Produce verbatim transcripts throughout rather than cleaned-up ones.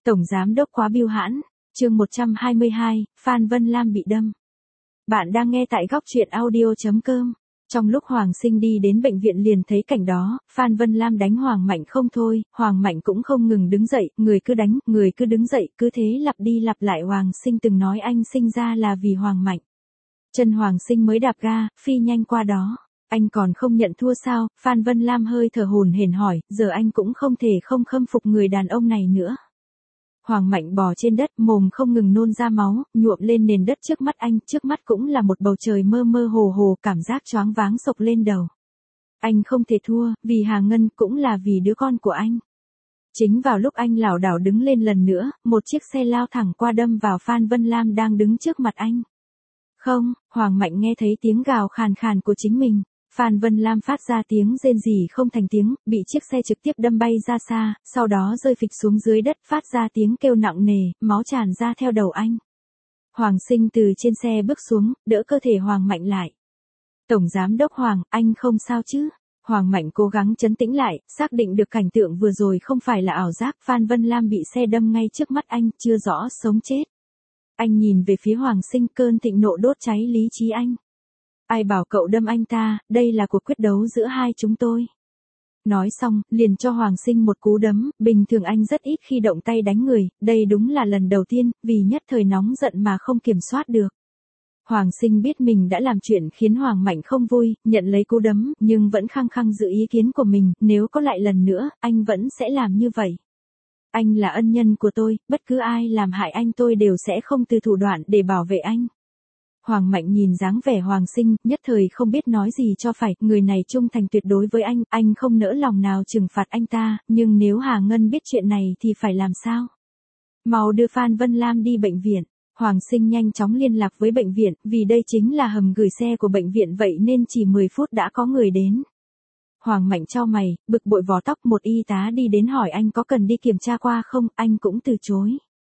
Tổng giám đốc quá bưu hãn, chương một trăm hai mươi hai, Phan Vân Lam bị đâm. Bạn đang nghe tại góc truyện audio chấm com. Trong lúc Hoàng Sinh đi đến bệnh viện liền thấy cảnh đó, Phan Vân Lam đánh Hoàng Mạnh không thôi, Hoàng Mạnh cũng không ngừng đứng dậy, người cứ đánh, người cứ đứng dậy, cứ thế lặp đi lặp lại. Hoàng Sinh từng nói anh sinh ra là vì Hoàng Mạnh. Chân Hoàng Sinh mới đạp ga, phi nhanh qua đó. Anh còn không nhận thua sao? Phan Vân Lam hơi thở hổn hển hỏi, giờ anh cũng không thể không khâm phục người đàn ông này nữa. Hoàng Mạnh bò trên đất, mồm không ngừng nôn ra máu, nhuộm lên nền đất trước mắt anh, trước mắt cũng là một bầu trời mơ mơ hồ hồ, cảm giác choáng váng sộc lên đầu. Anh không thể thua, vì Hà Ngân, cũng là vì đứa con của anh. Chính vào lúc anh lảo đảo đứng lên lần nữa, một chiếc xe lao thẳng qua đâm vào Phan Vân Lam đang đứng trước mặt anh. Không, Hoàng Mạnh nghe thấy tiếng gào khàn khàn của chính mình. Phan Vân Lam phát ra tiếng rên rỉ không thành tiếng, bị chiếc xe trực tiếp đâm bay ra xa, sau đó rơi phịch xuống dưới đất, phát ra tiếng kêu nặng nề, máu tràn ra theo đầu anh. Hoàng Sinh từ trên xe bước xuống, đỡ cơ thể Hoàng Mạnh lại. Tổng giám đốc Hoàng, anh không sao chứ? Hoàng Mạnh cố gắng trấn tĩnh lại, xác định được cảnh tượng vừa rồi không phải là ảo giác. Phan Vân Lam bị xe đâm ngay trước mắt anh, chưa rõ sống chết. Anh nhìn về phía Hoàng Sinh, cơn thịnh nộ đốt cháy lý trí anh. Ai bảo cậu đâm anh ta, đây là cuộc quyết đấu giữa hai chúng tôi. Nói xong, liền cho Hoàng Sinh một cú đấm, bình thường anh rất ít khi động tay đánh người, đây đúng là lần đầu tiên, vì nhất thời nóng giận mà không kiểm soát được. Hoàng Sinh biết mình đã làm chuyện khiến Hoàng Mạnh không vui, nhận lấy cú đấm, nhưng vẫn khăng khăng giữ ý kiến của mình, nếu có lại lần nữa, anh vẫn sẽ làm như vậy. Anh là ân nhân của tôi, bất cứ ai làm hại anh tôi đều sẽ không từ thủ đoạn để bảo vệ anh. Hoàng Mạnh nhìn dáng vẻ Hoàng Sinh, nhất thời không biết nói gì cho phải, người này trung thành tuyệt đối với anh, anh không nỡ lòng nào trừng phạt anh ta, nhưng nếu Hà Ngân biết chuyện này thì phải làm sao? Mau đưa Phan Vân Lam đi bệnh viện. Hoàng Sinh nhanh chóng liên lạc với bệnh viện, vì đây chính là hầm gửi xe của bệnh viện, vậy nên chỉ mười phút đã có người đến. Hoàng Mạnh chau mày, bực bội vò tóc, một y tá đi đến hỏi anh có cần đi kiểm tra qua không, anh cũng từ chối.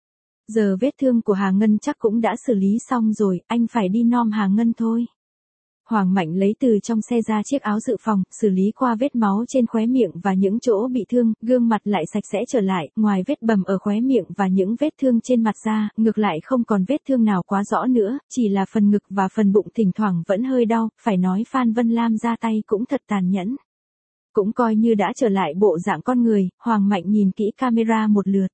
Giờ vết thương của Hà Ngân chắc cũng đã xử lý xong rồi, anh phải đi nom Hà Ngân thôi. Hoàng Mạnh lấy từ trong xe ra chiếc áo dự phòng, xử lý qua vết máu trên khóe miệng và những chỗ bị thương, gương mặt lại sạch sẽ trở lại, ngoài vết bầm ở khóe miệng và những vết thương trên mặt da, ngược lại không còn vết thương nào quá rõ nữa, chỉ là phần ngực và phần bụng thỉnh thoảng vẫn hơi đau, phải nói Phan Vân Lam ra tay cũng thật tàn nhẫn. Cũng coi như đã trở lại bộ dạng con người, Hoàng Mạnh nhìn kỹ camera một lượt.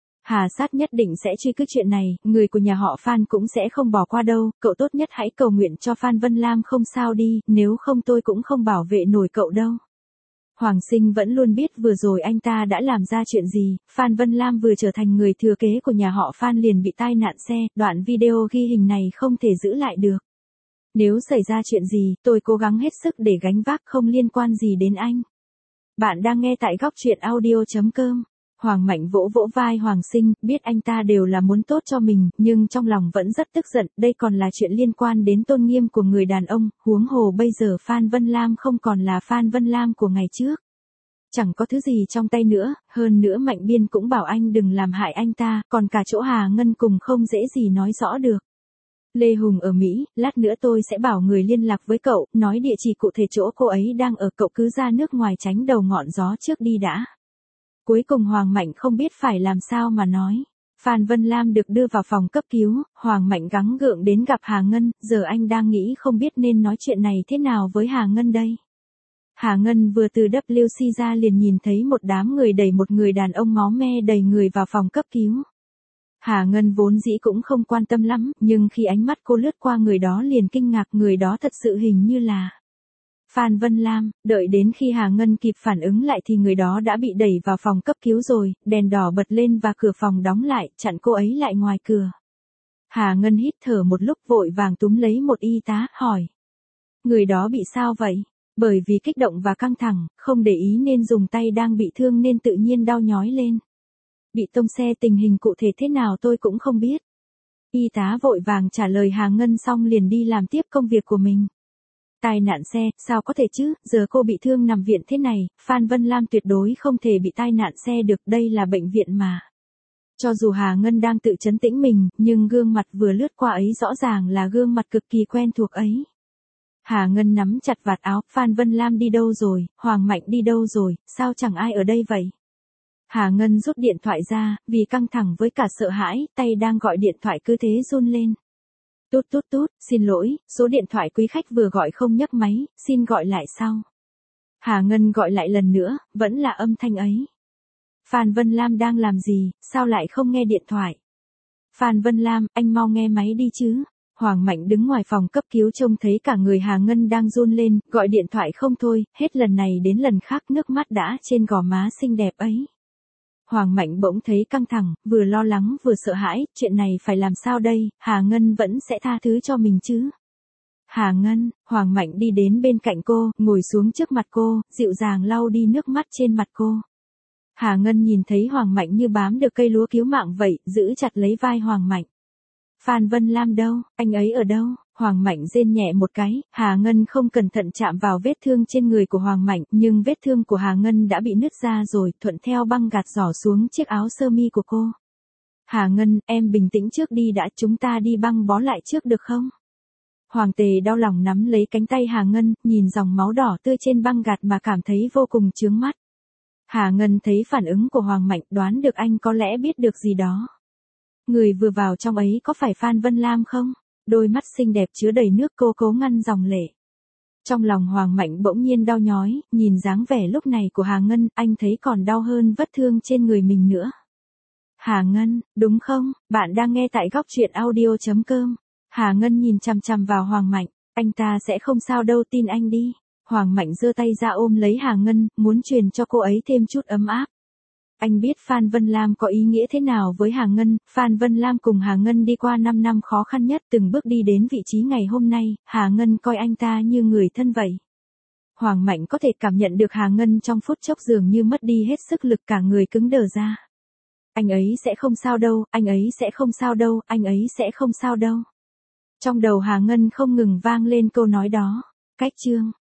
Hà Sát nhất định sẽ truy cứu chuyện này, người của nhà họ Phan cũng sẽ không bỏ qua đâu, cậu tốt nhất hãy cầu nguyện cho Phan Vân Lam không sao đi, nếu không tôi cũng không bảo vệ nổi cậu đâu. Hoàng Sinh vẫn luôn biết vừa rồi anh ta đã làm ra chuyện gì, Phan Vân Lam vừa trở thành người thừa kế của nhà họ Phan liền bị tai nạn xe, đoạn video ghi hình này không thể giữ lại được. Nếu xảy ra chuyện gì, tôi cố gắng hết sức để gánh vác, không liên quan gì đến anh. Bạn đang nghe tại góc truyện audio chấm com. Hoàng Mạnh vỗ vỗ vai Hoàng Sinh, biết anh ta đều là muốn tốt cho mình, nhưng trong lòng vẫn rất tức giận, đây còn là chuyện liên quan đến tôn nghiêm của người đàn ông, huống hồ bây giờ Phan Vân Lam không còn là Phan Vân Lam của ngày trước. Chẳng có thứ gì trong tay nữa, hơn nữa Mạnh Biên cũng bảo anh đừng làm hại anh ta, còn cả chỗ Hà Ngân cùng không dễ gì nói rõ được. Lê Hùng ở Mỹ, lát nữa tôi sẽ bảo người liên lạc với cậu, nói địa chỉ cụ thể chỗ cô ấy đang ở, cậu cứ ra nước ngoài tránh đầu ngọn gió trước đi đã. Cuối cùng Hoàng Mạnh không biết phải làm sao mà nói. Phan Vân Lam được đưa vào phòng cấp cứu, Hoàng Mạnh gắng gượng đến gặp Hà Ngân, giờ anh đang nghĩ không biết nên nói chuyện này thế nào với Hà Ngân đây. Hà Ngân vừa từ W C ra liền nhìn thấy một đám người đẩy một người đàn ông máu me đầy người vào phòng cấp cứu. Hà Ngân vốn dĩ cũng không quan tâm lắm, nhưng khi ánh mắt cô lướt qua người đó liền kinh ngạc, người đó thật sự hình như là Phan Vân Lam. Đợi đến khi Hà Ngân kịp phản ứng lại thì người đó đã bị đẩy vào phòng cấp cứu rồi, đèn đỏ bật lên và cửa phòng đóng lại, chặn cô ấy lại ngoài cửa. Hà Ngân hít thở một lúc vội vàng túm lấy một y tá, hỏi. Người đó bị sao vậy? Bởi vì kích động và căng thẳng, không để ý nên dùng tay đang bị thương nên tự nhiên đau nhói lên. Bị tông xe, tình hình cụ thể thế nào tôi cũng không biết. Y tá vội vàng trả lời Hà Ngân xong liền đi làm tiếp công việc của mình. Tai nạn xe, sao có thể chứ, giờ cô bị thương nằm viện thế này, Phan Vân Lam tuyệt đối không thể bị tai nạn xe được, đây là bệnh viện mà. Cho dù Hà Ngân đang tự trấn tĩnh mình, nhưng gương mặt vừa lướt qua ấy rõ ràng là gương mặt cực kỳ quen thuộc ấy. Hà Ngân nắm chặt vạt áo, Phan Vân Lam đi đâu rồi, Hoàng Mạnh đi đâu rồi, sao chẳng ai ở đây vậy? Hà Ngân rút điện thoại ra, vì căng thẳng với cả sợ hãi, tay đang gọi điện thoại cứ thế run lên. Tút tút tút, xin lỗi, số điện thoại quý khách vừa gọi không nhấc máy, xin gọi lại sau. Hà Ngân gọi lại lần nữa, vẫn là âm thanh ấy. Phan Vân Lam đang làm gì, sao lại không nghe điện thoại? Phan Vân Lam, anh mau nghe máy đi chứ. Hoàng Mạnh đứng ngoài phòng cấp cứu trông thấy cả người Hà Ngân đang run lên, gọi điện thoại không thôi, hết lần này đến lần khác nước mắt đã trên gò má xinh đẹp ấy. Hoàng Mạnh bỗng thấy căng thẳng, vừa lo lắng vừa sợ hãi, chuyện này phải làm sao đây, Hà Ngân vẫn sẽ tha thứ cho mình chứ. Hà Ngân, Hoàng Mạnh đi đến bên cạnh cô, ngồi xuống trước mặt cô, dịu dàng lau đi nước mắt trên mặt cô. Hà Ngân nhìn thấy Hoàng Mạnh như bám được cây lúa cứu mạng vậy, giữ chặt lấy vai Hoàng Mạnh. Phan Vân Lam đâu, anh ấy ở đâu? Hoàng Mạnh rên nhẹ một cái, Hà Ngân không cẩn thận chạm vào vết thương trên người của Hoàng Mạnh, nhưng vết thương của Hà Ngân đã bị nứt ra rồi, thuận theo băng gạt giỏ xuống chiếc áo sơ mi của cô. Hà Ngân, em bình tĩnh trước đi đã, chúng ta đi băng bó lại trước được không? Hoàng Tề đau lòng nắm lấy cánh tay Hà Ngân, nhìn dòng máu đỏ tươi trên băng gạt mà cảm thấy vô cùng chướng mắt. Hà Ngân thấy phản ứng của Hoàng Mạnh, đoán được anh có lẽ biết được gì đó. Người vừa vào trong ấy có phải Phan Vân Lam không? Đôi mắt xinh đẹp chứa đầy nước cô cố ngăn dòng lệ. Trong lòng Hoàng Mạnh bỗng nhiên đau nhói, nhìn dáng vẻ lúc này của Hà Ngân, anh thấy còn đau hơn vết thương trên người mình nữa. Hà Ngân, đúng không? Bạn đang nghe tại góc truyện audio chấm com. Hà Ngân nhìn chằm chằm vào Hoàng Mạnh, anh ta sẽ không sao đâu, tin anh đi. Hoàng Mạnh giơ tay ra ôm lấy Hà Ngân, muốn truyền cho cô ấy thêm chút ấm áp. Anh biết Phan Vân Lam có ý nghĩa thế nào với Hà Ngân, Phan Vân Lam cùng Hà Ngân đi qua năm năm khó khăn nhất, từng bước đi đến vị trí ngày hôm nay, Hà Ngân coi anh ta như người thân vậy. Hoàng Mạnh có thể cảm nhận được Hà Ngân trong phút chốc dường như mất đi hết sức lực, cả người cứng đờ ra. Anh ấy sẽ không sao đâu, anh ấy sẽ không sao đâu, anh ấy sẽ không sao đâu. Trong đầu Hà Ngân không ngừng vang lên câu nói đó. Cách chương